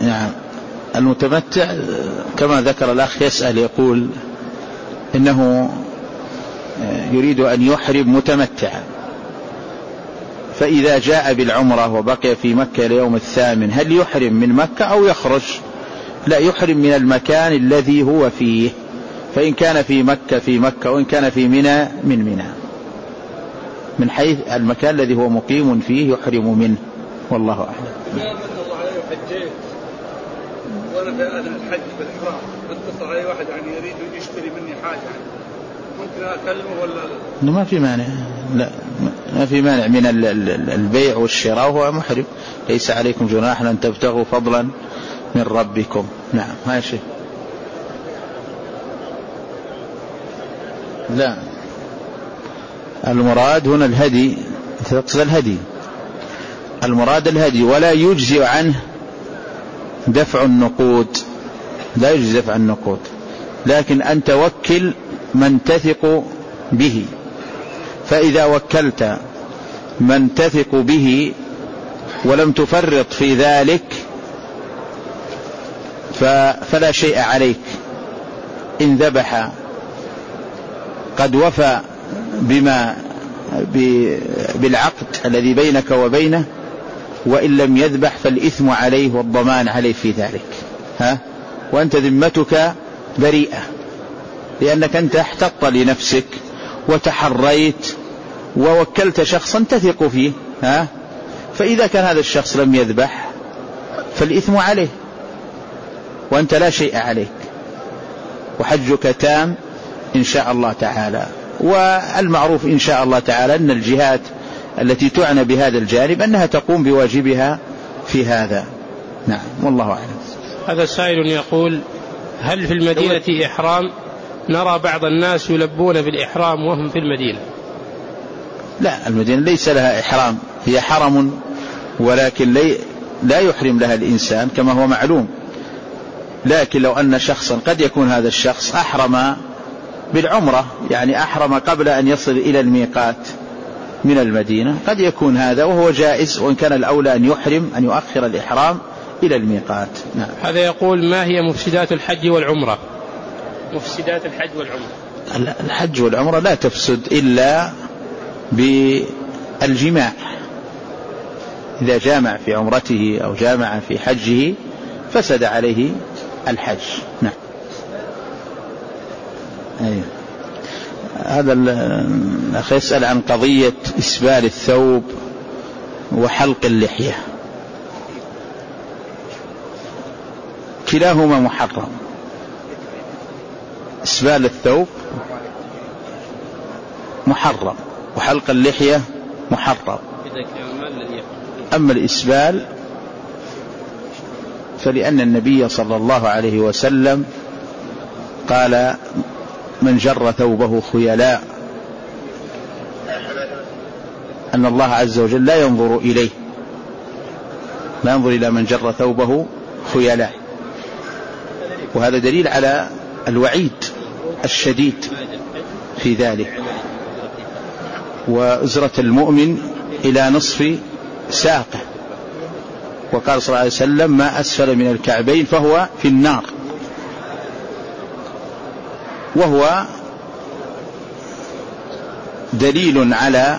نعم. المتمتع كما ذكر الأخ يسأل يقول إنه يريد أن يحرم متمتعا، فإذا جاء بالعمرة وبقي في مكة ليوم الثامن هل يحرم من مكة أو يخرج؟ لا، يحرم من المكان الذي هو فيه، فإن كان في مكة في مكة، وإن كان في منى من منى، من حيث المكان الذي هو مقيم فيه يحرم منه، والله أعلم. وأنا في الحج بالإحرام اتصل علي واحد يعني يريد يشتري مني حاجة، ممكن أكلمه ولا؟ ما في مانع، لا ما في مانع من البيع والشراء وهو محرم، ليس عليكم جناح أن تبتغوا فضلا من ربكم. نعم. ماشي. لا، المراد هنا الهدي، تقصد الهدي، المراد الهدي، ولا يجزئ عنه دفع النقود، لا يجزئ دفع النقود، لكن أن توكل من تثق به، فإذا وكلت من تثق به ولم تفرط في ذلك فلا شيء عليك، إن ذبح قد وفى بالعقد الذي بينك وبينه، وإن لم يذبح فالإثم عليه والضمان عليه في ذلك. وأنت ذمتك بريئة، لأنك أنت احتطت لنفسك وتحريت ووكلت شخصا تثق فيه، فإذا كان هذا الشخص لم يذبح فالإثم عليه وأنت لا شيء عليك، وحجك تام إن شاء الله تعالى. والمعروف إن شاء الله تعالى أن الجهات التي تعنى بهذا الجانب أنها تقوم بواجبها في هذا. نعم، والله أعلم. هذا سائل يقول: هل في المدينة إحرام؟ نرى بعض الناس يلبون بالإحرام وهم في المدينة. لا، المدينة ليس لها إحرام، هي حرم، ولكن لا يحرم لها الإنسان كما هو معلوم. لكن لو أن شخصا، قد يكون هذا الشخص أحرم بالعمرة، يعني أحرم قبل أن يصل إلى الميقات من المدينة، قد يكون هذا وهو جائز، وإن كان الأولى أن يحرم أن يؤخر الإحرام إلى الميقات. نعم. هذا يقول: ما هي مفسدات الحج والعمرة؟ مفسدات الحج والعمرة. الحج والعمرة لا تفسد إلا بالجماع، إذا جامع في عمرته أو جامع في حجه فسد عليه الحج. نعم. أيوه. هذا الأخ يسأل عن قضية إسبال الثوب وحلق اللحية، كلاهما محرم. إسبال الثوب محرم، وحلق اللحية محرم. أما الإسبال فلأن النبي صلى الله عليه وسلم قال: من جر ثوبه خيلاء، أن الله عز وجل لا ينظر إليه، لا ينظر إلى من جر ثوبه خيلاء. وهذا دليل على الوعيد الشديد في ذلك. وأزرة المؤمن إلى نصف ساقه، وقال صلى الله عليه وسلم: ما أسفل من الكعبين فهو في النار. وهو دليل على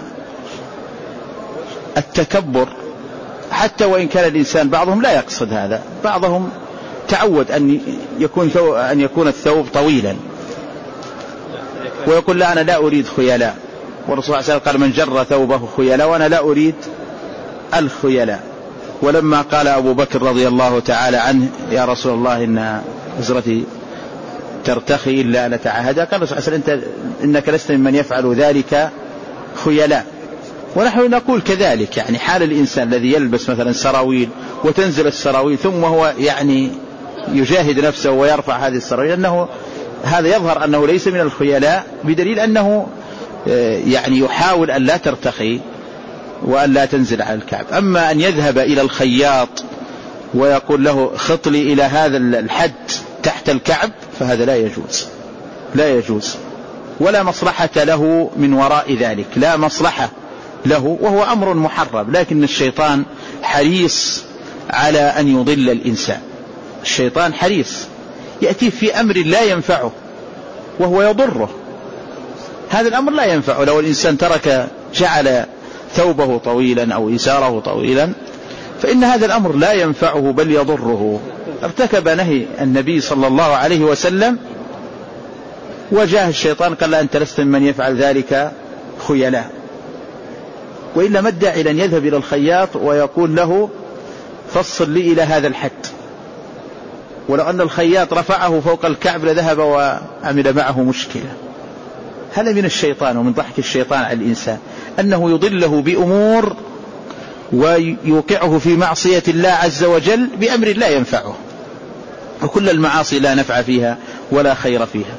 التكبر، حتى وإن كان الإنسان بعضهم لا يقصد هذا، بعضهم تعود أن يكون الثوب طويلا ويقول: لا، أنا لا أريد خيلاء. والرسول صلى الله عليه وسلم قال: من جر ثوبه خيلاء، وأنا لا أريد الخيلاء. ولما قال أبو بكر رضي الله تعالى عنه: يا رسول الله، إن أزرتي ترتخي إلا أن أتعاهدها، قال صلى الله عليه وسلم: إنك لست ممن يفعل ذلك خيلاء. ونحن نقول كذلك، يعني حال الإنسان الذي يلبس مثلا سراويل وتنزل السراويل ثم هو يعني يجاهد نفسه ويرفع هذه السراويل، أنه هذا يظهر أنه ليس من الخيلاء، بدليل أنه يعني يحاول أن لا ترتخي وأن لا تنزل على الكعب. أما أن يذهب إلى الخياط ويقول له: خط لي إلى هذا الحد تحت الكعب، فهذا لا يجوز، ولا مصلحة له من وراء ذلك، لا مصلحة له، وهو أمر محرم. لكن الشيطان حريص على أن يضل الإنسان، الشيطان حريص، يأتي في أمر لا ينفعه وهو يضره. هذا الأمر لا ينفعه. لو الإنسان ترك جعل ثوبه طويلا أو إزاره طويلا فإن هذا الأمر لا ينفعه بل يضره. ارتكب نهي النبي صلى الله عليه وسلم وجاء الشيطان قال لا أنت لست من يفعل ذلك خيلاء، وإلا ما الداعي لن يذهب إلى الخياط ويقول له فصل لي إلى هذا الحد، ولو أن الخياط رفعه فوق الكعب لذهب وعمل معه مشكلة. هذا من الشيطان ومن ضحك الشيطان على الإنسان أنه يضله بأمور ويوقعه في معصية الله عز وجل بأمر لا ينفعه، وكل المعاصي لا نفع فيها ولا خير فيها.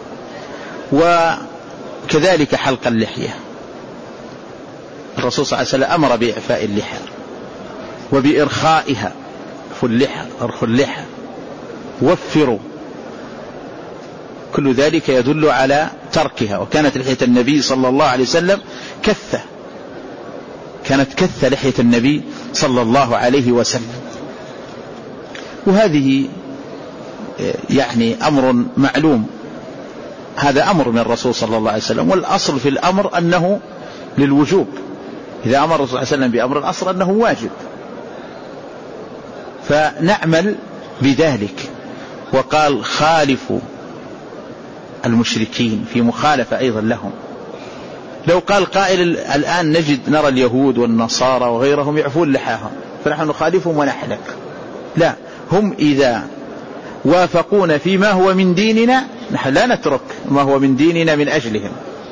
وكذلك حلق اللحية، الرسول صلى الله عليه وسلم أمر بإعفاء اللحى وبإرخائها، أرخوا اللحى، وفروا، كل ذلك يدل على تركها. وكانت لحية النبي صلى الله عليه وسلم كثة، كانت كثة لحية النبي صلى الله عليه وسلم. وهذه يعني أمر معلوم، هذا أمر من الرسول صلى الله عليه وسلم، والأصل في الأمر أنه للوجوب. إذا أمر الرسول صلى الله عليه وسلم بأمر الأصل أنه واجب، فنعمل بذلك. وقال خالفوا المشركين، في مخالفة أيضا لهم. لو قال قائل الآن نرى اليهود والنصارى وغيرهم يعفون لحاهم فنحن نخالفهم ونحلق، لا، هم إذا وافقون فيما هو من ديننا نحن لا نترك ما هو من ديننا من أجلهم.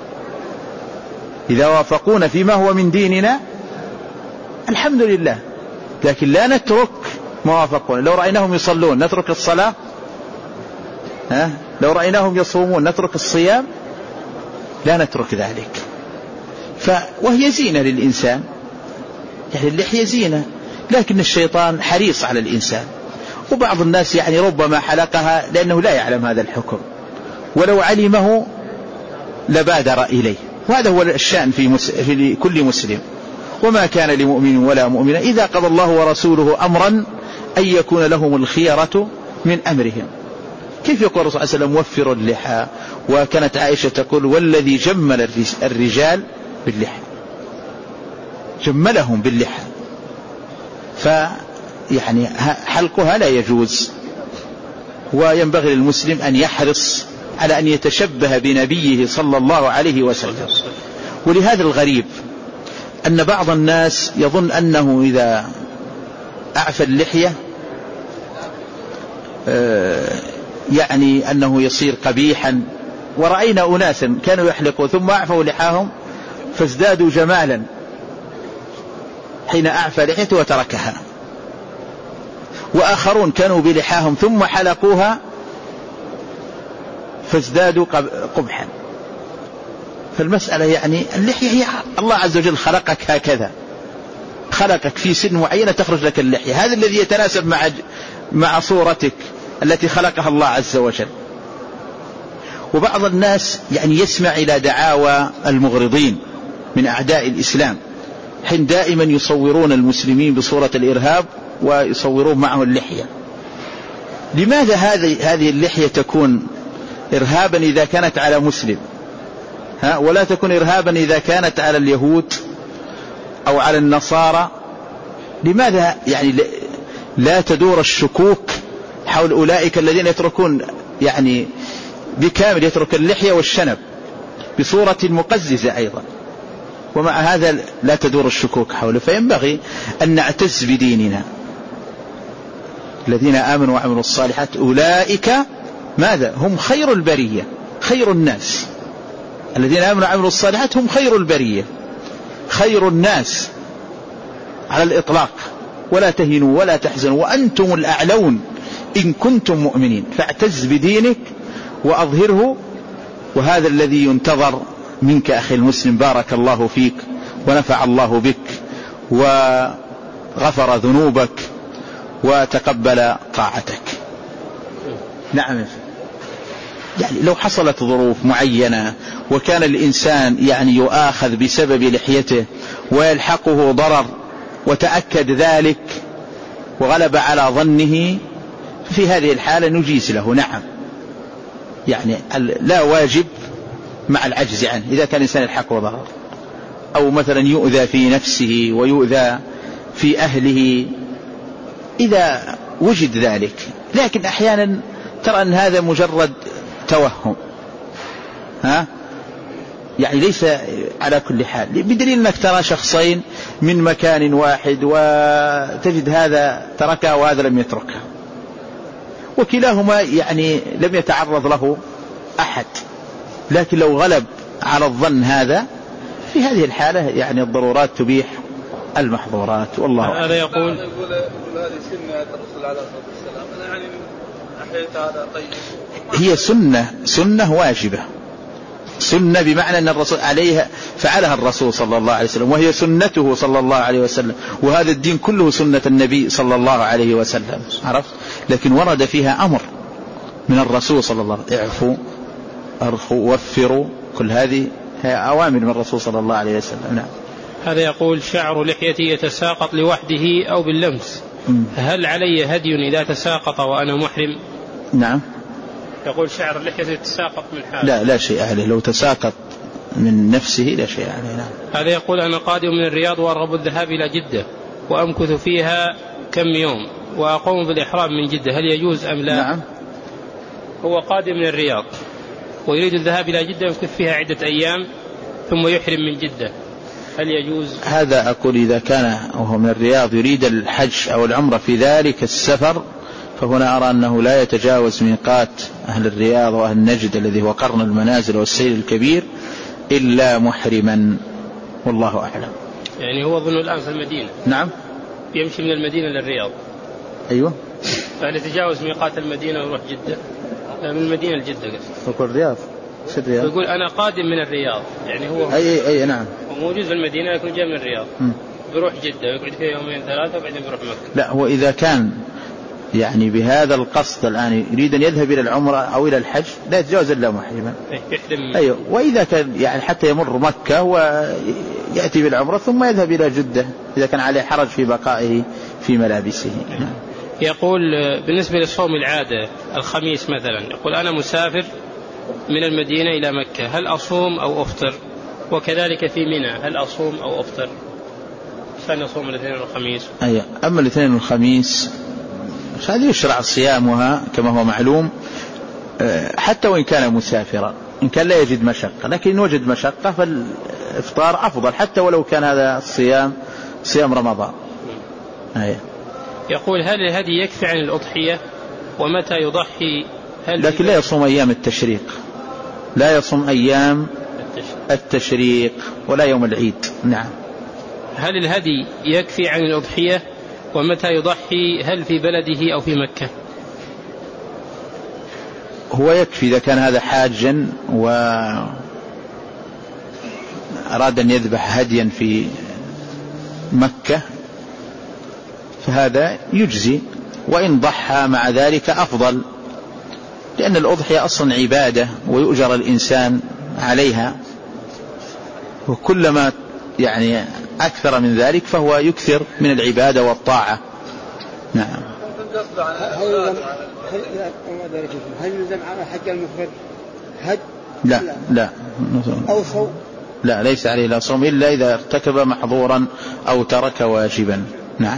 إذا وافقون فيما هو من ديننا الحمد لله، لكن لا نترك ما وافقون. لو رأيناهم يصلون نترك الصلاة؟ لو رأيناهم يصومون نترك الصيام؟ لا نترك ذلك. وهي زينة للإنسان، يعني اللحية زينة، لكن الشيطان حريص على الإنسان. وبعض الناس يعني ربما حلقها لأنه لا يعلم هذا الحكم، ولو علمه لبادر إليه. وهذا هو الشأن في كل مسلم. وما كان لمؤمن ولا مؤمنة إذا قضى الله ورسوله أمرا أن يكون لهم الخيرة من أمرهم. كيف يقول الرسول صلى الله عليه وسلم وفروا اللحى؟ وكانت عائشة تقول والذي جمل الرجال باللحى، جملهم باللحى. فيعني حلقها لا يجوز، وينبغي للمسلم أن يحرص على أن يتشبه بنبيه صلى الله عليه وسلم. ولهذا الغريب أن بعض الناس يظن أنه إذا أعفى اللحية يعني أنه يصير قبيحا. ورأينا أناسا كانوا يحلقوا ثم أعفوا لحاهم فازدادوا جمالا حين أعفى لحيته وتركها، وآخرون كانوا بلحاهم ثم حلقوها فازدادوا قبحا. فالمسألة يعني اللحية هي الله عز وجل خلقك هكذا، خلقك في سن معينة تخرج لك اللحية، هذا الذي يتناسب مع صورتك التي خلقها الله عز وجل. وبعض الناس يعني يسمع إلى دعاوى المغرضين من أعداء الإسلام، حين دائما يصورون المسلمين بصورة الإرهاب ويصورون معه اللحية. لماذا هذه اللحية تكون إرهابا إذا كانت على مسلم، ولا تكون إرهابا إذا كانت على اليهود أو على النصارى؟ لماذا يعني لا تدور الشكوك حول أولئك الذين يتركون يعني بكامل يترك اللحية والشنب بصورة مقززة أيضا، ومع هذا لا تدور الشكوك حوله؟ فينبغي أن نعتز بديننا. الذين آمنوا وعملوا الصالحات أولئك ماذا؟ هم خير البرية، خير الناس. الذين آمنوا وعملوا الصالحات هم خير البرية، خير الناس على الإطلاق. ولا تهنوا ولا تحزنوا وأنتم الأعلون إن كنتم مؤمنين. فاعتز بدينك وأظهره، وهذا الذي ينتظر منك أخي المسلم. بارك الله فيك ونفع الله بك وغفر ذنوبك وتقبل طاعتك. نعم، يعني لو حصلت ظروف معينة وكان الإنسان يعني يؤاخذ بسبب لحيته ويلحقه ضرر وتأكد ذلك وغلب على ظنه، في هذه الحالة نجيز له، نعم، يعني لا واجب مع العجز عنه. إذا كان الإنسان يلحقه ضرر أو مثلا يؤذى في نفسه ويؤذى في أهله إذا وجد ذلك، لكن أحيانا ترى أن هذا مجرد توهم، يعني ليس على كل حال، بدليل أنك ترى شخصين من مكان واحد وتجد هذا تركه وهذا لم يتركه، وكلاهما يعني لم يتعرض له أحد، لكن لو غلب على الظن هذا في هذه الحالة يعني الضرورات تبيح المحظورات. والله هذا يقول هذه سنة الرسول عليه الصلاة والسلام، أنا يعني أحيت هذا طيب. هي سنة واجبة، سنة بمعنى أن الرسول عليها فعلها الرسول صلى الله عليه وسلم، وهي سنته صلى الله عليه وسلم، وهذا الدين كله سنة النبي صلى الله عليه وسلم، عرفت؟ لكن ورد فيها أمر من الرسول صلى الله عليه وسلم، اعفوا أرخوا وفروا، كل هذه هي أوامر من الرسول صلى الله عليه وسلم. نعم. هذا يقول شعر لحيتي يتساقط لوحده أو باللمس، هل علي هدي إذا تساقط وأنا محرم؟ نعم. يقول شعر لحيتي يتساقط من حاله. لا شيء عليه، لو تساقط من نفسه لا شيء عليه. نعم. هذا يقول أنا قادم من الرياض وأرغب الذهاب إلى جدة وأمكث فيها كم يوم وأقوم بالإحرام من جدة، هل يجوز أم لا؟ نعم. هو قادم من الرياض ويريد الذهاب إلى جدة يمكث فيها عدة أيام ثم يحرم من جدة، هل يجوز؟ هذا أقول إذا كان وهو من الرياض يريد الحج أو العمرة في ذلك السفر، فهنا أرى أنه لا يتجاوز ميقات أهل الرياض وأهل نجد الذي هو قرن المنازل والسيل الكبير إلا محرما، والله أعلم. يعني هو ظن الآن في المدينة. نعم. يمشي من المدينة للرياض. أيوة. فهل يتجاوز ميقات المدينة ويروح جدة؟ من المدينة لجدة. يقول الرياض. يقول أنا قادم من الرياض، يعني هو أي نعم. وموجود في المدينة لكن جاء من الرياض. بيروح جدة ويقعد فيها يومين ثلاثة وبعدين بيروح مكة. لا، هو إذا كان يعني بهذا القصد الآن يريد أن يذهب إلى العمرة أو إلى الحج لا يتجاوز إلا محرما. أيوة. وإذا كان يعني حتى يمر مكة ويأتي بالعمرة ثم يذهب إلى جدة إذا كان عليه حرج في بقائه في ملابسه. يقول بالنسبة لصوم العادة الخميس مثلا، يقول أنا مسافر من المدينة إلى مكة، هل أصوم أو أفطر؟ وكذلك في منى هل أصوم أو أفطر؟ عشان أصوم الاثنين والخميس. أيوة. أما الاثنين والخميس هذه يشرع صيامها كما هو معلوم، حتى وإن كان مسافرا، إن كان لا يجد مشقة، لكن إن وجد مشقة فالإفطار أفضل حتى ولو كان هذا الصيام صيام رمضان. أيوة. يقول هل الهدي يكفي عن الأضحية ومتى يضحي؟ لكن لا يصوم أيام التشريق، لا يصوم أيام التشريق ولا يوم العيد. نعم. هل الهدي يكفي عن الأضحية ومتى يضحي؟ هل في بلده أو في مكة؟ هو يكفي إذا كان هذا حاجا وأراد أن يذبح هديا في مكة فهذا يجزي، وإن ضحى مع ذلك أفضل، لأن الأضحية أصلا عبادة ويؤجر الإنسان عليها، وكلما يعني أكثر من ذلك فهو يكثر من العبادة والطاعة. نعم. هل يلزم على حج المفرد هج؟ لا أو صوم؟ لا، ليس عليه لا صوم إلا إذا ارتكب محظورا أو ترك واجبا. نعم.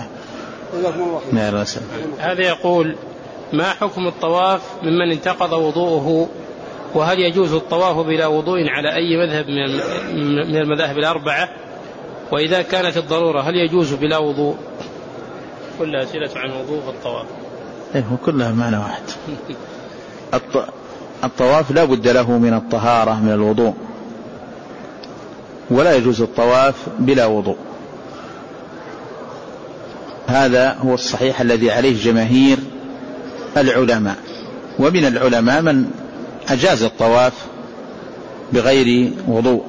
هذا يقول ما حكم الطواف ممن انتقض وضوءه، وهل يجوز الطواف بلا وضوء على أي مذهب من المذاهب الأربعة؟ وإذا كانت الضرورة هل يجوز بلا وضوء؟ كلها أسئلة عن وضوء الطواف. كلها معنى واحد. الطواف لا بد له من الطهارة من الوضوء، ولا يجوز الطواف بلا وضوء، هذا هو الصحيح الذي عليه جماهير العلماء، ومن العلماء من أجاز الطواف بغير وضوء،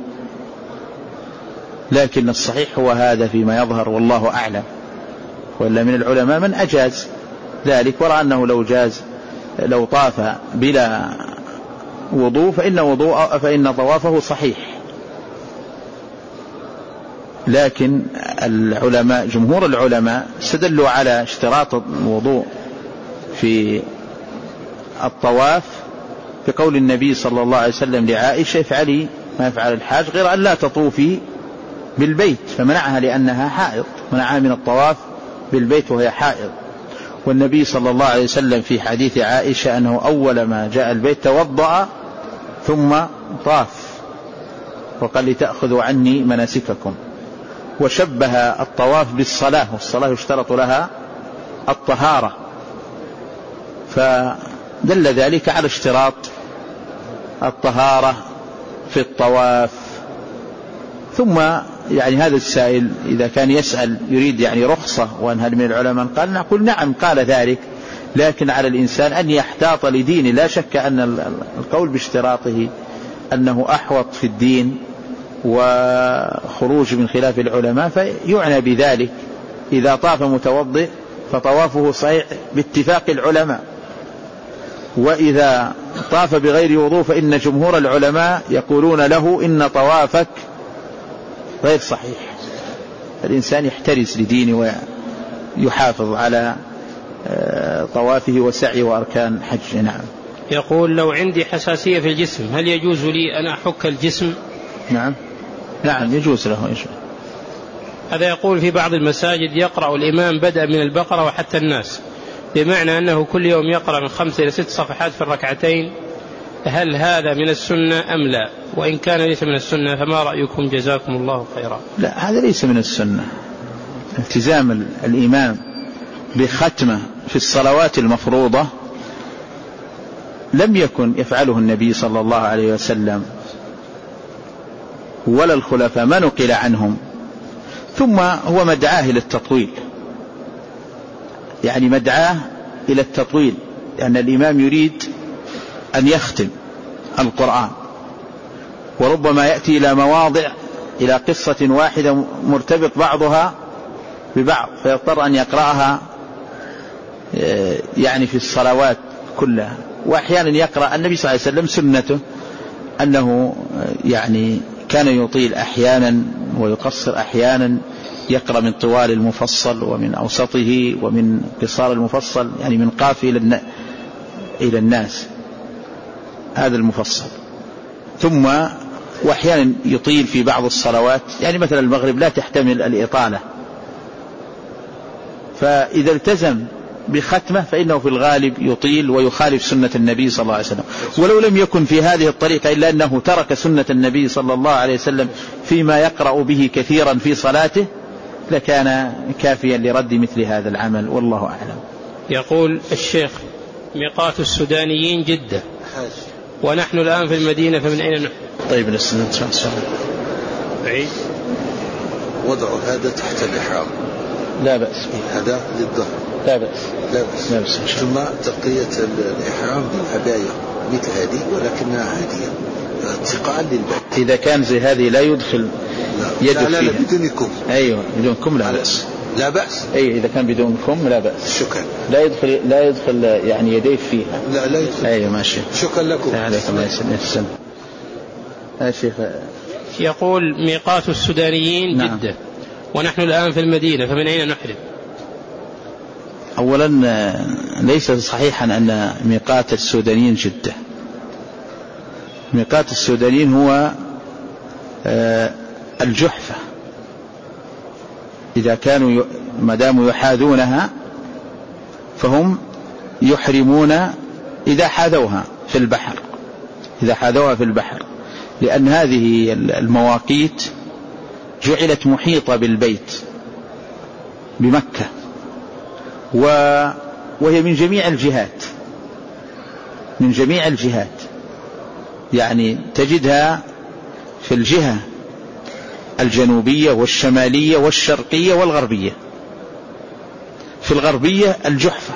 لكن الصحيح هو هذا فيما يظهر والله أعلم، وإلا من العلماء من أجاز ذلك ورأى أنه لو طاف بلا وضوء فإن طوافه صحيح. لكن العلماء جمهور العلماء استدلوا على اشتراط الوضوء في الطواف بقول النبي صلى الله عليه وسلم لعائشة افعلي ما يفعل الحاج غير أن لا تطوفي بالبيت، فمنعها لأنها حائض، منعها من الطواف بالبيت وهي حائض. والنبي صلى الله عليه وسلم في حديث عائشة أنه أول ما جاء البيت توضأ ثم طاف، وقال لتأخذوا عني مناسككم. وشبه الطواف بالصلاة، والصلاة يشترط لها الطهارة، فدل ذلك على اشتراط الطهارة في الطواف. ثم يعني هذا السائل إذا كان يسأل يريد يعني رخصة وأن هل من العلماء قال نقول نعم قال ذلك، لكن على الإنسان أن يحتاط لدينه. لا شك أن القول باشتراطه أنه أحوط في الدين وخروج من خلاف العلماء، فيعنى بذلك إذا طاف متوضئ فطوافه صحيح باتفاق العلماء، وإذا طاف بغير وضوء فإن جمهور العلماء يقولون له إن طوافك غير صحيح. الإنسان يحترز لدينه ويحافظ على طوافه وسعيه وأركان حج. نعم. يقول لو عندي حساسية في الجسم هل يجوز لي أن أحك الجسم؟ نعم يجوز له. هذا يقول في بعض المساجد يقرأ الإمام بدءا من البقرة وحتى الناس، بمعنى أنه كل يوم يقرأ من 5 إلى 6 صفحات في الركعتين، هل هذا من السنة أم لا؟ وإن كان ليس من السنة فما رأيكم جزاكم الله خيرا؟ لا، هذا ليس من السنة. التزام الإمام بختمة في الصلوات المفروضة لم يكن يفعله النبي صلى الله عليه وسلم ولا الخلفاء، ما نقل عنهم. ثم هو مدعاه إلى التطويل، يعني مدعاه إلى التطويل، لأن الإمام يريد أن يختم القرآن، وربما يأتي إلى مواضع إلى قصة واحدة مرتبط بعضها ببعض، فيضطر أن يقرأها يعني في الصلوات كلها. وأحيانا يقرأ النبي صلى الله عليه وسلم سنته أنه يعني كان يطيل أحيانا ويقصر أحيانا، يقرأ من طوال المفصل ومن أوسطه ومن قصار المفصل، يعني من قاف إلى الناس، هذا المفصل. ثم وأحيانا يطيل في بعض الصلوات، يعني مثلا المغرب لا تحتمل الإطالة، فإذا التزم بختمة فإنه في الغالب يطيل ويخالف سنة النبي صلى الله عليه وسلم. ولو لم يكن في هذه الطريقة إلا أنه ترك سنة النبي صلى الله عليه وسلم فيما يقرأ به كثيرا في صلاته لكان كافيا لرد مثل هذا العمل، والله أعلم. يقول الشيخ ميقات السودانيين جدة ونحن الآن في المدينة، فمن أين نحن؟ طيب نسأل عيد وضع هذا تحت الإحرام لا بأس، هذا للظهر لا بأس. ثم تغطية الإحرام بالعباية مثل هذه ولكنها هادية اتقاء للبيت. إذا كان زي هذه لا يدخل يده لا فيها. بدون كم. أيوة بدون كم لا بأس. لا بأس. أي إذا كان بدون كم لا بأس. شكرا. لا يدخل يعني يديه فيها. لا يدخل. أيوة ماشي. شكرا لكم. عليكم السلام. شيخ يقول ميقات السودانيين نعم. جدة ونحن الآن في المدينة، فمن أين نحرم؟ أولا ليس صحيحا أن ميقات السودانيين جدة. ميقات السودانيين هو الجحفة، إذا كانوا ما داموا يحاذونها فهم يحرمون إذا حاذوها في البحر، لأن هذه المواقيت جعلت محيطة بالبيت بمكة، وهي من جميع الجهات، يعني تجدها في الجهة الجنوبية والشمالية والشرقية والغربية. في الغربية الجحفة،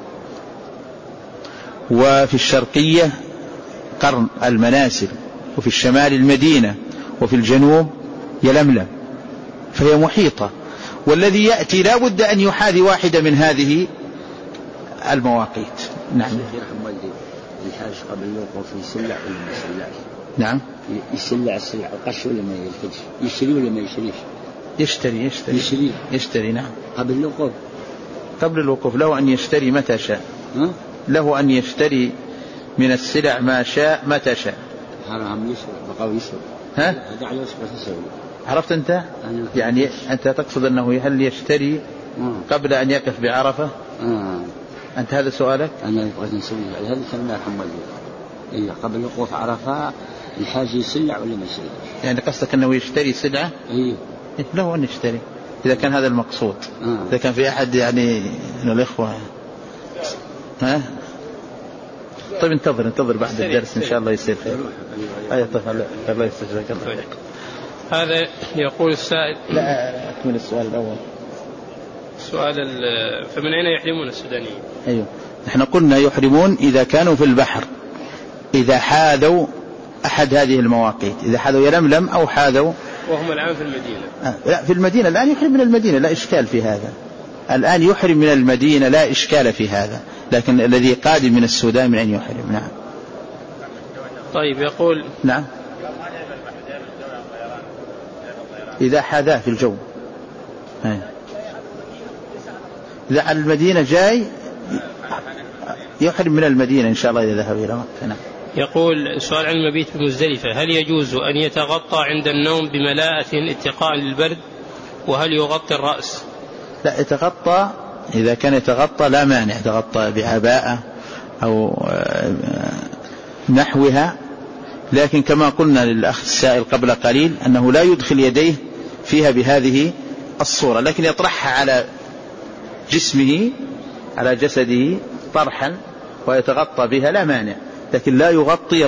وفي الشرقية قرن المناسل، وفي الشمال المدينة، وفي الجنوب يلملم، فهي محيطة. والذي يأتي لا بد أن يحاذي واحدة من هذه المواقيت. نعم. الحاج قبل الوقوف يسلع ولا ما يسلعش؟ نعم. يسلع القش ولا ما يلفش؟ يشتري ولا ما يشتريش؟ يشتري. نعم. قبل الوقوف له أن يشتري متى شاء. له أن يشتري من السلع ما شاء متى شاء. حرام يسوى بقوا يسوى. ها؟ هذا على وصفة تسوي. عرفت أنت؟ يعني أنت تقصد أنه هل يشتري قبل أن يقف بعرفة؟ أنت هذا سؤالك؟ أنا أبغى نسوي هذا سماه حمل. إيه قبل الوقوف عرفة الحاج يسلع ولا ما يسلع؟ يعني قصدك أنه يشتري سلعة؟ إيه. له أن يشتري إذا كان هذا المقصود. إذا كان في أحد يعني من الإخوة. ها؟ طيب انتظر بعد الدرس إن شاء الله يصير خير. أي طيب الله يستجزاك الله. هذا يقول السائل. لا أكمل السؤال الأول. فمن أين يحرمون السودانيين؟ أيوه نحن قلنا يحرمون إذا كانوا في البحر، إذا حاذوا أحد هذه المواقيت، إذا حاذوا يلملم أو حاذوا وهم الآن في المدينة. لا في المدينة الآن يحرم من المدينة لا إشكال في هذا، الآن يحرم من المدينة لا إشكال في هذا، لكن الذي قادم من السودان من أن يحرم. نعم. طيب يقول نعم إذا حاذاه في الجو، إذا على المدينة جاي يحرم من المدينة إن شاء الله إذا ذهب إلى مكة. نعم. يقول سؤال عن المبيت بمزدلفة، هل يجوز أن يتغطى عند النوم بملاءة اتقاء للبرد، وهل يغطي الرأس؟ لا يتغطى، إذا كان يتغطى لا مانع، يتغطى بعباءة أو نحوها، لكن كما قلنا للأخ السائل قبل قليل أنه لا يدخل يديه فيها بهذه الصورة، لكن يطرحها على جسمه على جسده طرحا ويتغطى بها لا مانع، لكن لا يغطي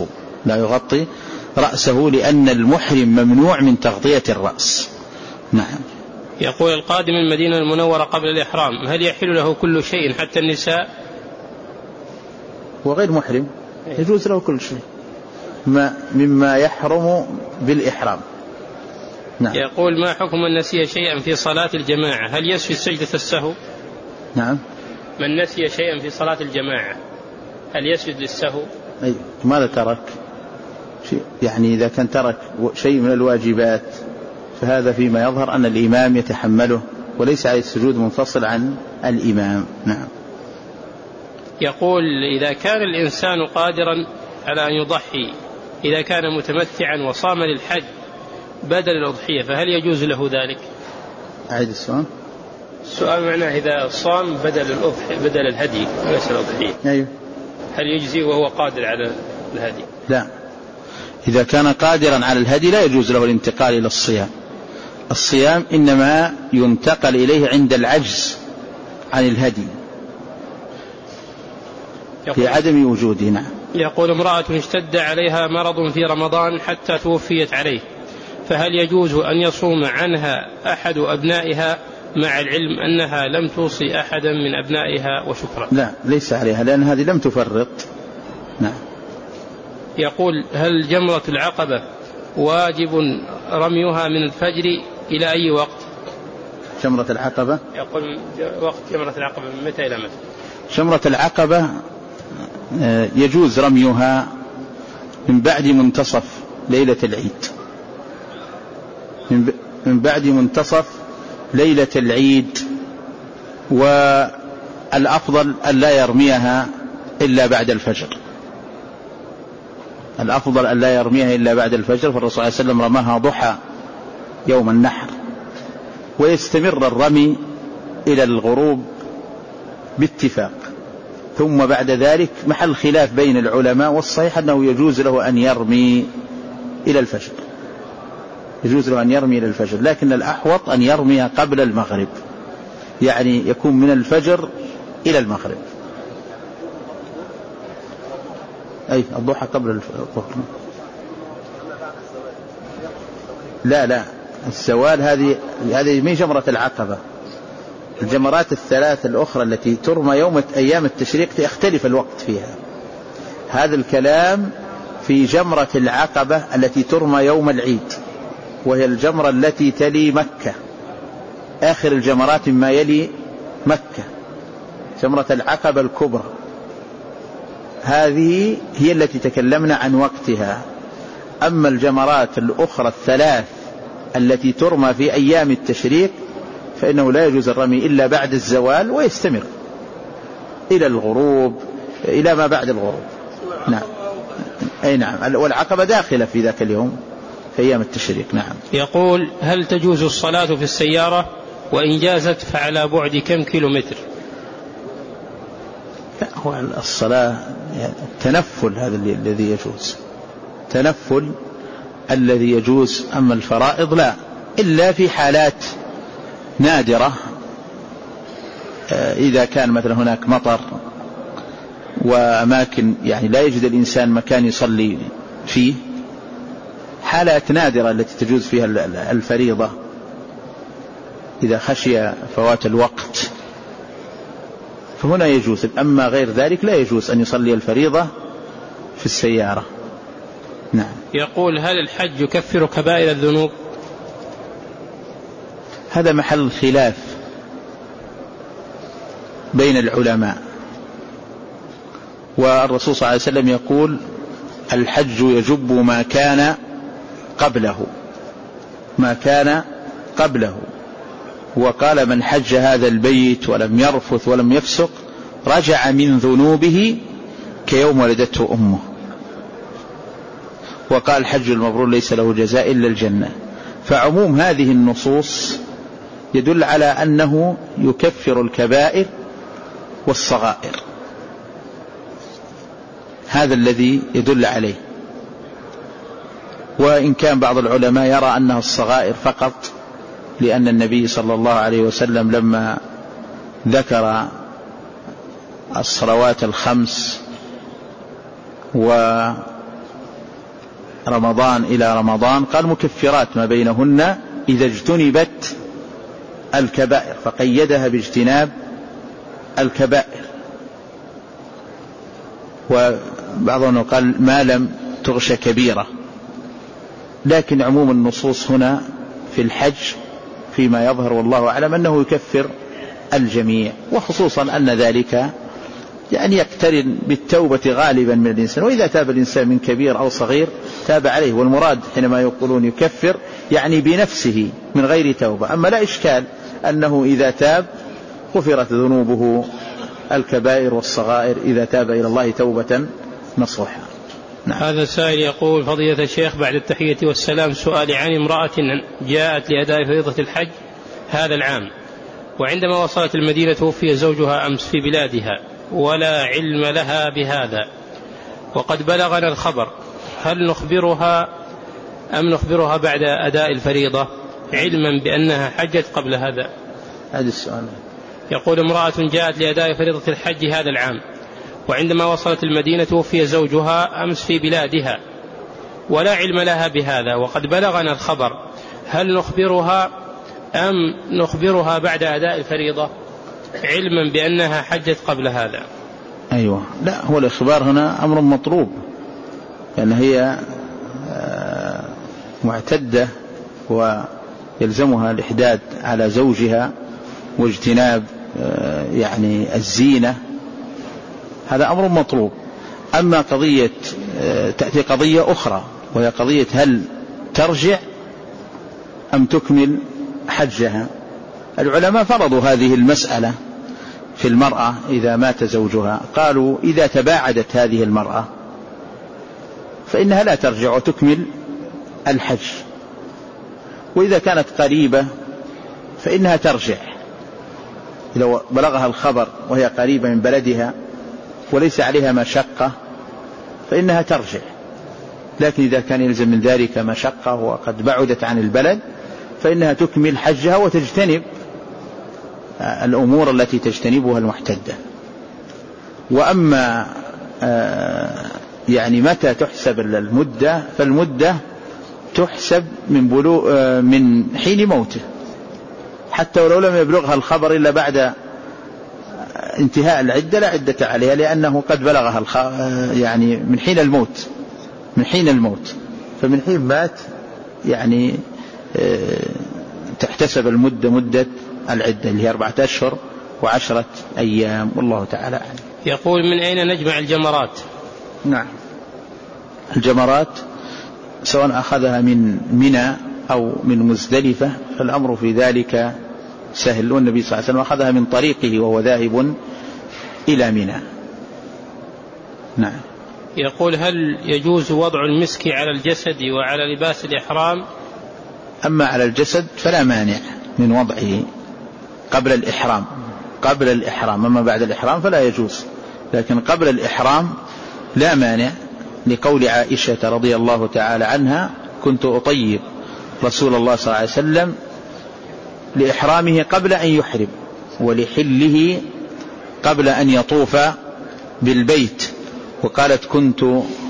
رأسه لأن المحرم ممنوع من تغطية الرأس. نعم. يقول القادم المدينة المنورة قبل الإحرام هل يحل له كل شيء حتى النساء؟ وغير محرم يجوز له كل شيء مما يحرم بالإحرام. نعم. يقول ما حكم من نسي شيئا في صلاة الجماعة هل يسجد سجدة السهو؟ نعم. من نسي شيئا في صلاة الجماعة هل يسجد للسهو؟ أي ماذا ترك؟ يعني إذا كان ترك شيء من الواجبات فهذا فيما يظهر أن الإمام يتحمله وليس عليه السجود منفصل عن الإمام. نعم. يقول إذا كان الإنسان قادرا على أن يضحي إذا كان متمتعا وصام للحج بدل الأضحية فهل يجوز له ذلك؟ أعيد السؤال. السؤال معناه إذا صام بدل الهدي وليس الأضحية. أيوه. هل يجزي وهو قادر على الهدي؟ لا، إذا كان قادرا على الهدي لا يجوز له الانتقال إلى الصيام. الصيام إنما ينتقل إليه عند العجز عن الهدي في عدم وجوده. نعم. يقول امرأة اشتد عليها مرض في رمضان حتى توفيت عليه فهل يجوز أن يصوم عنها أحد أبنائها مع العلم أنها لم توصي أحدا من أبنائها وشكرا؟ لا ليس عليها لأن هذه لم تفرط. نعم. يقول هل جمرة العقبة واجب رميها من الفجر إلى أي وقت؟ جمرة العقبة يقول وقت جمرة العقبة من متى إلى متى؟ جمرة العقبة يجوز رميها من بعد منتصف ليلة العيد، من بعد منتصف ليلة العيد، والأفضل أن لا يرميها إلا بعد الفجر. الأفضل أن لا يرميها إلا بعد الفجر، فالرسول صلى الله عليه وسلم رماها ضحى يوم النحر، ويستمر الرمي إلى الغروب باتفاق، ثم بعد ذلك محل خلاف بين العلماء، والصحيح أنه يجوز له أن يرمي إلى الفجر، يجوز له أن يرمي إلى الفجر، لكن الأحوط أن يرمي قبل المغرب، يعني يكون من الفجر إلى المغرب. أي الضحى قبل الظهر. لا الزوال هذه من جمرة العقبة. الجمرات الثلاث الأخرى التي ترمى يوم أيام التشريق يختلف الوقت فيها. هذا الكلام في جمرة العقبة التي ترمى يوم العيد، وهي الجمرة التي تلي مكة، آخر الجمرات ما يلي مكة، جمرة العقبة الكبرى، هذه هي التي تكلمنا عن وقتها. أما الجمرات الأخرى الثلاث التي ترمى في أيام التشريق فإنه لا يجوز الرمي إلا بعد الزوال، ويستمر إلى الغروب، إلى ما بعد الغروب. نعم. أي نعم، والعقبة داخلة في ذاك اليوم في أيام التشريق. نعم. يقول: هل تجوز الصلاة في السيارة؟ وإن جازت فعلى بعد كم كيلومتر؟ لا، هو الصلاة يعني التنفل هذا الذي يجوز، تنفل الذي يجوز، أما الفرائض لا، إلا في حالات نادرة، إذا كان مثلا هناك مطر وأماكن يعني لا يجد الإنسان مكان يصلي فيه، حالات نادرة التي تجوز فيها الفريضة إذا خشي فوات الوقت فهنا يجوز، أما غير ذلك لا يجوز أن يصلي الفريضة في السيارة. نعم. يقول: هل الحج يكفر كبائر الذنوب؟ هذا محل خلاف بين العلماء، والرسول صلى الله عليه وسلم يقول: الحج يجب ما كان قبله، ما كان قبله. وقال: من حج هذا البيت ولم يرفث ولم يفسق رجع من ذنوبه كيوم ولدته أمه. وقال: الحج المبرور ليس له جزاء إلا الجنة. فعموم هذه النصوص يدل على أنه يكفر الكبائر والصغائر، هذا الذي يدل عليه. وإن كان بعض العلماء يرى أنها الصغائر فقط، لأن النبي صلى الله عليه وسلم لما ذكر الصلوات الخمس ورمضان إلى رمضان قال: مكفرات ما بينهن إذا اجتنبت الكبائر، فقيدها باجتناب الكبائر. وبعضهم قال: ما لم تغش كبيرة. لكن عموم النصوص هنا في الحج فيما يظهر والله أعلم أنه يكفر الجميع، وخصوصا أن ذلك يعني يقترن بالتوبة غالبا من الإنسان، وإذا تاب الإنسان من كبير أو صغير تاب عليه. والمراد حينما يقولون يكفر يعني بنفسه من غير توبة، أما لا إشكال أنه إذا تاب غفرت ذنوبه الكبائر والصغائر إذا تاب إلى الله توبة نصوحا. نعم. هذا السائل يقول: فضيلة الشيخ، بعد التحية والسلام، سؤالي عن امرأة جاءت لأداء فريضة الحج هذا العام، وعندما وصلت المدينة توفي زوجها أمس في بلادها ولا علم لها بهذا، وقد بلغنا الخبر، هل نخبرها أم نخبرها بعد أداء الفريضة علما بأنها حجت قبل هذا؟ هذا السؤال. يقول: امرأة جاءت لأداء فريضة الحج هذا العام، وعندما وصلت المدينة توفي زوجها أمس في بلادها ولا علم لها بهذا، وقد بلغنا الخبر، هل نخبرها أم نخبرها بعد أداء الفريضة علما بأنها حجت قبل هذا؟ أيوة، لا، هو الإخبار هنا أمر مطلوب، لأن هي معتدة ويلزمها الإحداد على زوجها واجتناب يعني الزينة، هذا أمر مطلوب. أما قضية تأتي قضية أخرى، وهي قضية هل ترجع أم تكمل حجها. العلماء فرضوا هذه المسألة في المرأة إذا مات زوجها، قالوا: إذا تباعدت هذه المرأة فإنها لا ترجع وتكمل الحج، وإذا كانت قريبة فإنها ترجع. لو بلغها الخبر وهي قريبة من بلدها وليس عليها مشقة فإنها ترجع، لكن إذا كان يلزم من ذلك مشقة وقد بعدت عن البلد فإنها تكمل حجها وتجتنب الأمور التي تجتنبها المحتدة. وأما يعني متى تحسب المدة، فالمدة تحسب من حين موته، حتى ولو لم يبلغها الخبر إلا بعد انتهاء العدة لا عدة عليها، لأنه قد بلغها يعني من حين الموت، من حين الموت. فمن حين مات يعني تحتسب المدة مدة العدة اللي هي 4 أشهر و10 أيام، والله تعالى أعلم. يقول: من أين نجمع الجمرات؟ نعم، الجمرات سواء أخذها من منى أو من مزدلفة فالأمر في ذلك سهل، والنبي صلى الله عليه وسلم أخذها من طريقه وهو ذاهب إلى منى. نعم. يقول هل يجوز وضع المسك على الجسد وعلى لباس الإحرام؟ أما على الجسد فلا مانع من وضعه قبل الإحرام، أما بعد الإحرام فلا يجوز، لكن قبل الإحرام لا مانع، لقول عائشة رضي الله تعالى عنها: كنت أطيب رسول الله صلى الله عليه وسلم لإحرامه قبل أن يحرم، ولحله قبل أن يطوف بالبيت. وقالت: كنت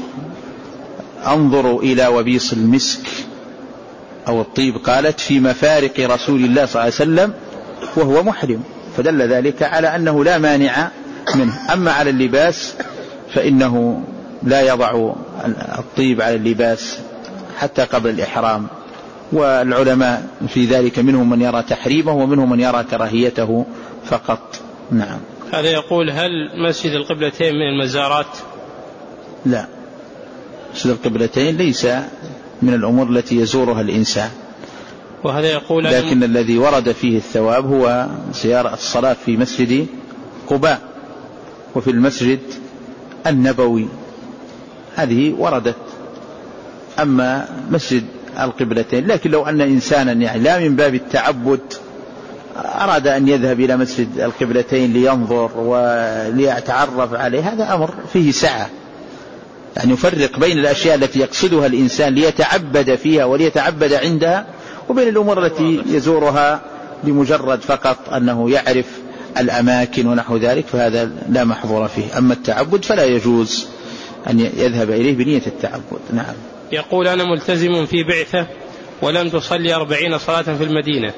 أنظر إلى وبيص المسك أو الطيب، قالت: في مفارق رسول الله صلى الله عليه وسلم وهو محرم، فدل ذلك على أنه لا مانع منه. أما على اللباس فإنه لا يضع الطيب على اللباس حتى قبل الإحرام، والعلماء في ذلك منهم من يرى تحريمه ومنهم من يرى كراهيته فقط. نعم. هذا يقول: هل مسجد القبلتين من المزارات؟ لا، مسجد القبلتين ليس من الأمور التي يزورها الإنسان. وهذا يقول: لكن الذي ورد فيه الثواب هو زيارة الصلاة في مسجد قباء وفي المسجد النبوي، هذه وردت. أما مسجد القبلتين، لكن لو أن إنسانا يعني لا من باب التعبد أراد أن يذهب إلى مسجد القبلتين لينظر وليتعرف عليه، هذا أمر فيه سعة، يعني يفرق بين الأشياء التي يقصدها الإنسان ليتعبد فيها وليتعبد عندها، وبين الأمور التي يزورها لمجرد فقط أنه يعرف الأماكن ونحو ذلك، فهذا لا محظور فيه. أما التعبد فلا يجوز أن يذهب إليه بنية التعبد. نعم. يقول: أنا ملتزم في بعثة ولم تصلي 40 صلاة في المدينة،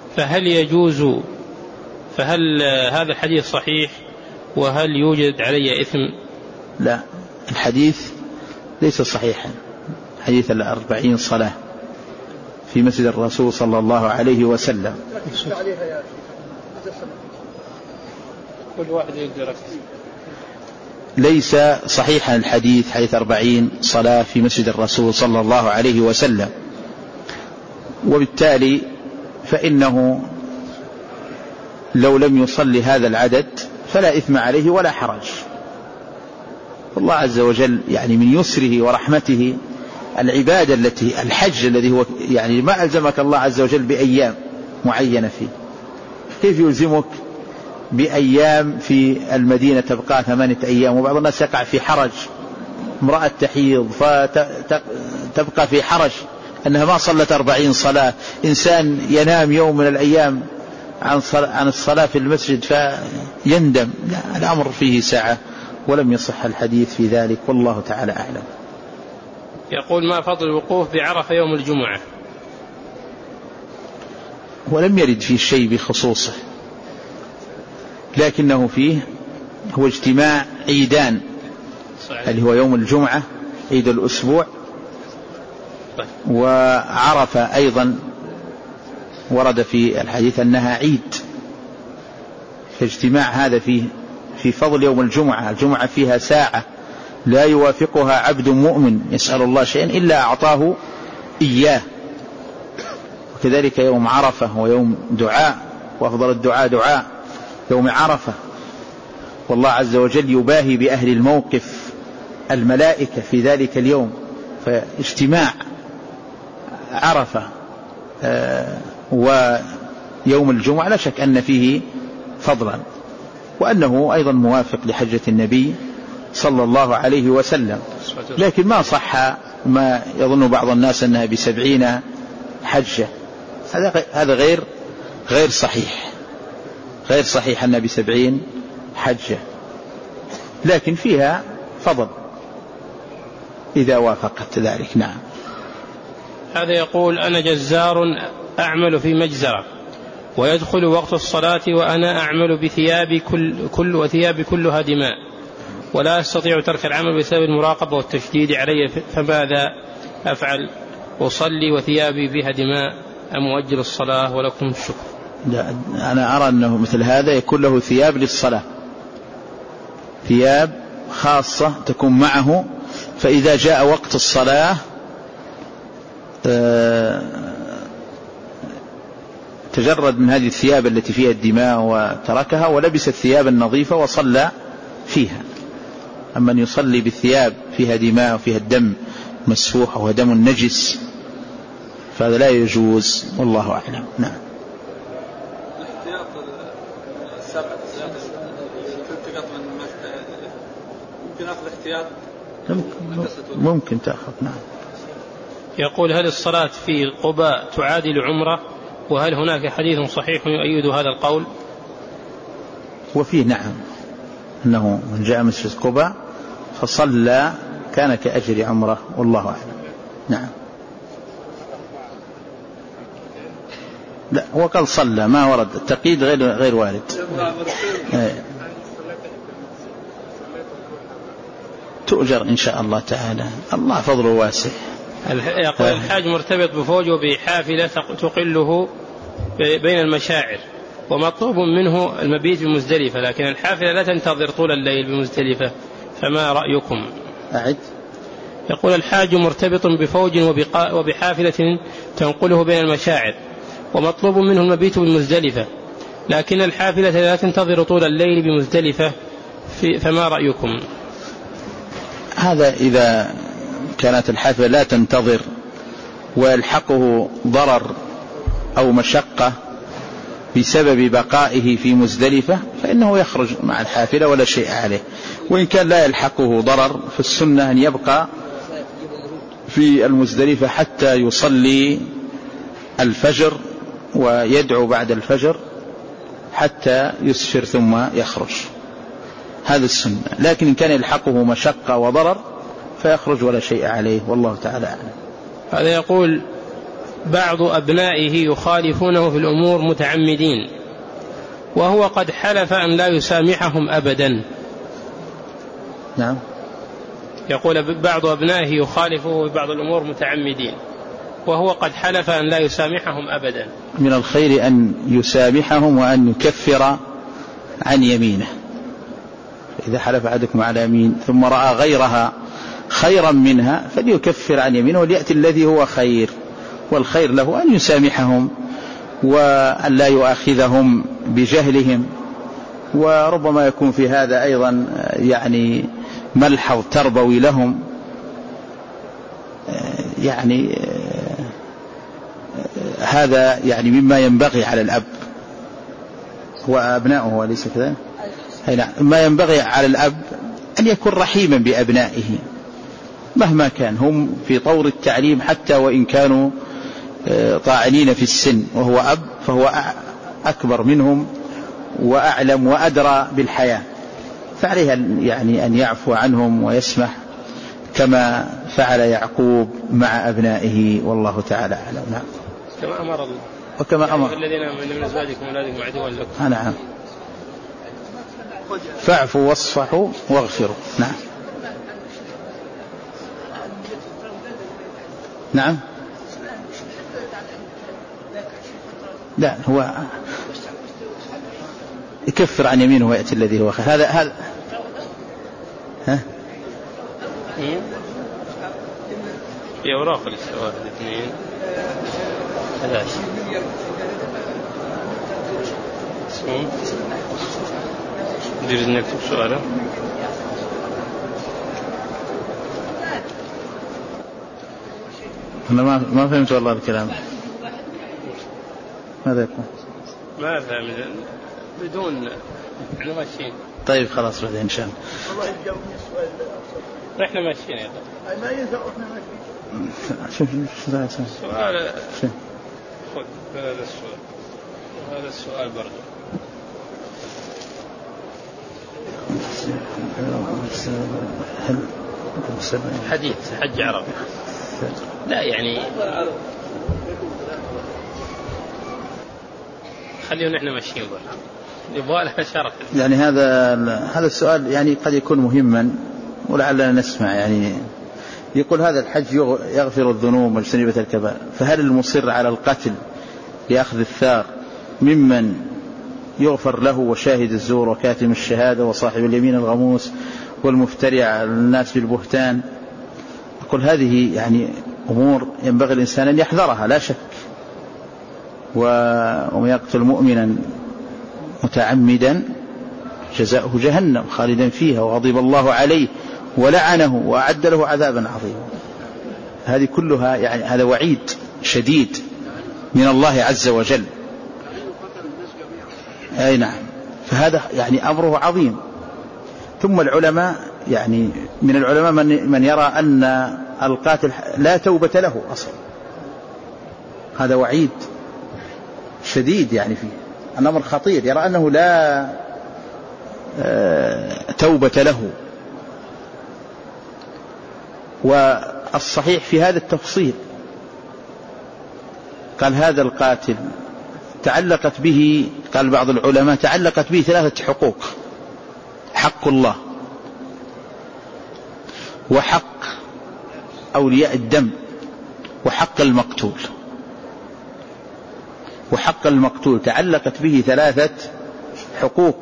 فهل هذا الحديث صحيح؟ وهل يوجد علي إثم؟ لا، الحديث ليس صحيحا، حديث 40 صلاة في مسجد الرسول صلى الله عليه وسلم. كل واحد يقدر. ليس صحيحا الحديث، حديث 40 صلاة في مسجد الرسول صلى الله عليه وسلم، وبالتالي فإنه لو لم يصلي هذا العدد فلا إثم عليه ولا حرج. الله عز وجل يعني من يسره ورحمته العبادة التي الحج الذي هو يعني ما ألزمك الله عز وجل بأيام معينة فيه، كيف يلزمك بأيام في المدينة تبقى 8 أيام؟ وبعض الناس يقع في حرج، امرأة تحيض فتبقى في حرج أنها ما صلت 40 صلاة، إنسان ينام يوم من الأيام عن الصلاة في المسجد فيندم. لا، الأمر فيه سعة ولم يصح الحديث في ذلك، والله تعالى أعلم. يقول: ما فضل الوقوف بعرفة يوم الجمعة؟ ولم يرد فيه شيء بخصوصه، لكنه فيه هو اجتماع عيدان، اللي هو يوم الجمعة عيد الأسبوع، وعرفة أيضا ورد في الحديث أنها عيد، فاجتماع هذا فيه في فضل يوم الجمعة. الجمعة فيها ساعة لا يوافقها عبد مؤمن يسأل الله شيئا إلا أعطاه إياه، وكذلك يوم عرفة ويوم دعاء، وأفضل الدعاء دعاء يوم عرفة، والله عز وجل يباهي بأهل الموقف الملائكة في ذلك اليوم. فاجتماع عرفة ويوم الجمعة لا شك أن فيه فضلا، وأنه أيضا موافق لحجة النبي صلى الله عليه وسلم. لكن ما صح ما يظن بعض الناس أنها ب70 حجة، هذا غير صحيح، غير صحيح أنها ب70 حجة، لكن فيها فضل إذا وافقت ذلك. نعم. هذا يقول: أنا جزار أعمل في مجزرة، ويدخل وقت الصلاة وأنا أعمل بثيابي وثيابي كلها دماء، ولا أستطيع ترك العمل بسبب المراقبة والتشديد علي، فماذا أفعل؟ أصلي وثيابي بها دماء أم أؤجل الصلاة؟ ولكم الشكر. لا، أنا أرى أنه مثل هذا يكون له ثياب للصلاة، ثياب خاصة تكون معه، فإذا جاء وقت الصلاة تجرد من هذه الثياب التي فيها الدماء وتركها ولبس الثياب النظيفة وصلى فيها. أما أن يصلي بالثياب فيها دماء وفيها الدم مسفوح وهو دم النجس، فهذا لا يجوز والله أعلم. نعم. الاحتياط السبعة تلتقط من ممكن أخذ احتياط؟ ممكن تأخذ. نعم. يقول: هل الصلاة في قباء تعادل عمرة؟ وهل هناك حديث صحيح يؤيد هذا القول؟ وفيه نعم أنه من جاء مسجد قباء فصلى كان كأجر عمره والله أعلم. نعم. لا هو قال صلى، ما ورد التقييد، غير وارد. تؤجر إن شاء الله تعالى، الله فضله واسع. يقول: الحاج مرتبط بفوج وبحافلة تقله بين المشاعر، ومطلوب منه المبيت بمزدلفة، لكن الحافلة لا تنتظر طول الليل بمزدلفة، فما رأيكم؟ أعد. يقول: الحاج مرتبط بفوج وبحافلة تنقله بين المشاعر، ومطلوب منه المبيت بمزدلفة، لكن الحافلة لا تنتظر طول الليل بمزدلفة، فما رأيكم؟ هذا إذا كانت الحافلة لا تنتظر ويلحقه ضرر أو مشقة بسبب بقائه في مزدلفة فإنه يخرج مع الحافلة ولا شيء عليه. وإن كان لا يلحقه ضرر فالسنة أن يبقى في المزدلفة حتى يصلي الفجر ويدعو بعد الفجر حتى يسفر ثم يخرج، هذا السنة. لكن إن كان يلحقه مشقة وضرر فيخرج ولا شيء عليه والله تعالى أعلم. هذا يقول: بعض أبنائه يخالفونه في الأمور متعمدين، وهو قد حلف أن لا يسامحهم أبدا. نعم. يقول: بعض أبنائه يخالفه في بعض الأمور متعمدين، وهو قد حلف أن لا يسامحهم أبدا. من الخير أن يسامحهم وأن يكفر عن يمينه. إذا حلف أحدكم على يمين ثم رأى غيرها خيرا منها فليكفر عن يمينه وليأتي الذي هو خير، والخير له أن يسامحهم وأن لا يؤاخذهم بجهلهم. وربما يكون في هذا أيضا يعني ملحظ تربوي لهم، يعني هذا يعني مما ينبغي على الأب وأبنائه، وليس كذا. ما ينبغي على الأب أن يكون رحيما بأبنائه مهما كان، هم في طور التعليم حتى وإن كانوا طاعنين في السن، وهو أب فهو أكبر منهم وأعلم وأدرى بالحياة، فعليه يعني أن يعفو عنهم ويسمح كما فعل يعقوب مع أبنائه والله تعالى أعلم. نعم. كما أمر الله وكما أمر الذين من أزواجكم وأولادكم عدوا لكم. نعم. فاعفوا واصفحوا واغفروا. نعم. نعم. لا هو يكفر عن يمينه ويأتي الذي هو خير. هذا ها في أوراق لسه 1 2 3 اسمه ندير نكتب سؤاله. أنا ما فهمت والله الكلام. ماذا يكون؟ ما فهم بدون احنا ماشيين. طيب خلاص بعدين إن شاء الله. والله يجاوبني السؤال. احنا ماشيين يا طيب. ما ينفع احنا ماشيين. شوف سؤال. خذ هذا السؤال وهذا السؤال برضه. حديث حج عربي. لا يعني خلينا نحن ماشيين يبغى لها شرح. يعني هذا السؤال يعني قد يكون مهما ولعلنا نسمع. يعني يقول هذا الحج يغفر الذنوب واجتنبت الكبائر، فهل المصر على القتل لأخذ الثار ممن يغفر له وشاهد الزور وكاتم الشهادة وصاحب اليمين الغموس والمفتري على الناس بالبهتان؟ أقول هذه يعني أمور ينبغي الإنسان أن يحذرها لا شك. ومن يقتل مؤمنا متعمدا جزاؤه جهنم خالدا فيها وغضب الله عليه ولعنه وأعد له عذابا عظيما. هذه كلها يعني هذا وعيد شديد من الله عز وجل. أي نعم. فهذا يعني أمره عظيم. ثم العلماء يعني من العلماء من يرى أن القاتل لا توبة له أصلا. هذا وعيد شديد يعني فيه الأمر خطير، يرى أنه لا توبة له. والصحيح في هذا التفصيل قال هذا القاتل تعلقت به، قال بعض العلماء تعلقت به 3 حقوق: حق الله، وحق أولياء الدم، وحق المقتول. وحق المقتول تعلقت به 3 حقوق.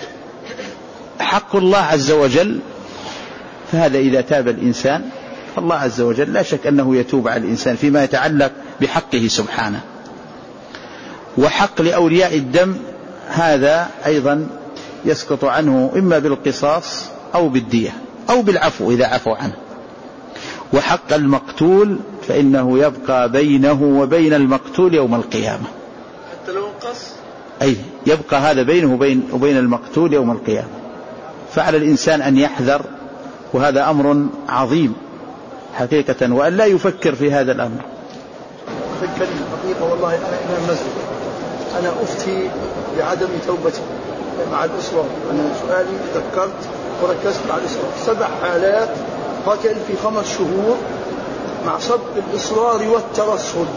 حق الله عز وجل، فهذا إذا تاب الإنسان فالله عز وجل لا شك أنه يتوب على الإنسان فيما يتعلق بحقه سبحانه. وحق لأولياء الدم هذا أيضا يسقط عنه إما بالقصاص أو بالدية أو بالعفو إذا عفوا عنه. وحق المقتول فإنه يبقى بينه وبين المقتول يوم القيامة، حتى لو انقص، أي يبقى هذا بينه وبين المقتول يوم القيامة. فعلى الإنسان أن يحذر، وهذا أمر عظيم حقيقة، وأن لا يفكر في هذا الأمر. في الكلمة حقيقة والله أنا إمام مسجد، أنا أفتي بعدم توبتي مع الإصرار. أنا سؤالي ذكرت وركزت مع الإصرار 7 حالات قتل في 5 شهور مع سبق الإصرار والترصد.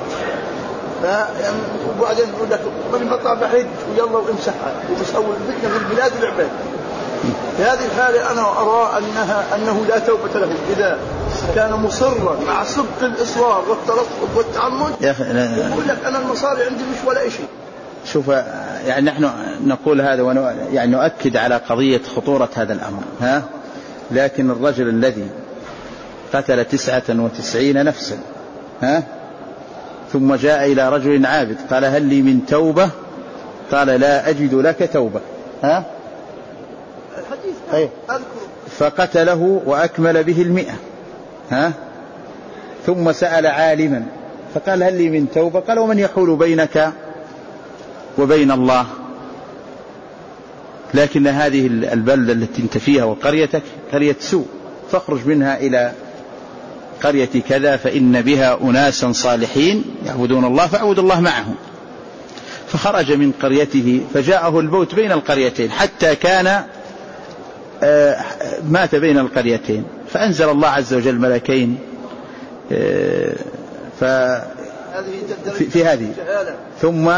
وبعدين يقول لك من بطلع بحج ويلا وامسحها ومسأول الفتنة في البلاد والعباد. في هذه الحالة أنا أرى أنه لا توبة له إذا كان مصرا مع سبق الإصرار والترصد والتعمد. يقول لك أنا المصاري عندي مش ولا شيء. شوف يعني نحن نقول هذا يعني نؤكد على قضية خطورة هذا الأمر، لكن الرجل الذي قتل 99 نفسا ثم جاء إلى رجل عابد قال هل لي من توبة؟ قال لا أجد لك توبة. الحديث فقتله وأكمل به 100. ثم سأل عالما فقال هل لي من توبة؟ قال ومن يحول بينك وبين الله؟ لكن هذه البلدة التي انت فيها وقريتك قرية سوء، فاخرج منها إلى قرية كذا فإن بها أناسا صالحين يعبدون الله فاعبد الله معهم. فخرج من قريته فجاءه الموت بين القريتين حتى كان مات بين القريتين، فأنزل الله عز وجل ملكين في هذه ثم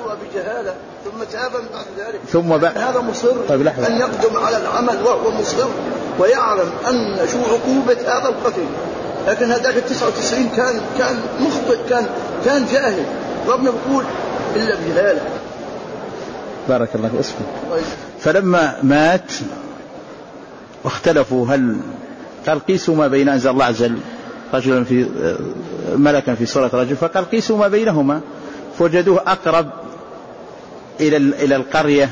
تابا بعد ذلك هذا مصر أن يقدم على العمل وهو مصر ويعلم أن شو عقوبة هذا القتل. لكن هذاك 99 كان مخطئ، كان جاهل. ربنا بيقول إلا بجهالة. بارك الله فيك. اسكت. فلما مات واختلفوا هل قال قيسوا ما بين، أنزل الله عز وجل رجلا في ملكا في صورة رجل فقال قيسوا ما بينهما فوجدوه أقرب إلى القرية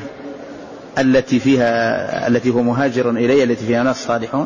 التي هو مهاجر إليها التي فيها ناس صالحون،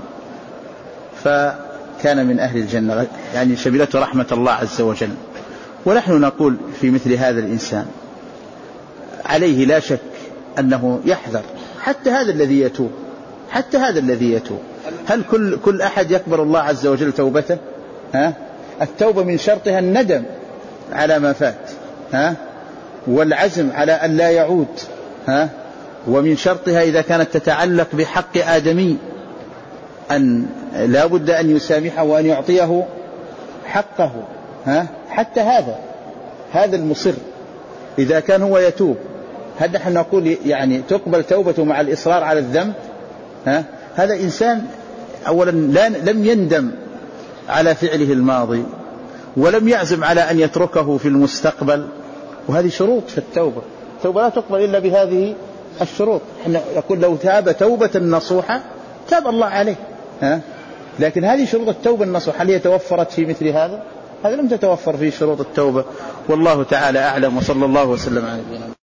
فكان من أهل الجنة، يعني شملته رحمة الله عز وجل. ونحن نقول في مثل هذا الإنسان عليه لا شك أنه يحذر، حتى هذا الذي يتوب هل كل أحد يقبل الله عز وجل توبته؟ التوبة من شرطها الندم على ما فات، والعزم على أن لا يعود، ومن شرطها إذا كانت تتعلق بحق آدمي أن لا بد أن يسامحه وأن يعطيه حقه. حتى هذا المصر إذا كان هو يتوب، هل نحن نقول يعني تقبل توبته مع الإصرار على الذنب؟ هذا إنسان أولا لم يندم على فعله الماضي ولم يعزم على أن يتركه في المستقبل، وهذه شروط في التوبة. التوبة لا تقبل إلا بهذه الشروط. احنا نقول لو تاب توبة نصوحة تاب الله عليه، لكن هذه شروط التوبة النصوحة هل هي توفرت في مثل هذا؟ هذا لم تتوفر في شروط التوبة. والله تعالى أعلم، وصلى الله وسلم على نبينا.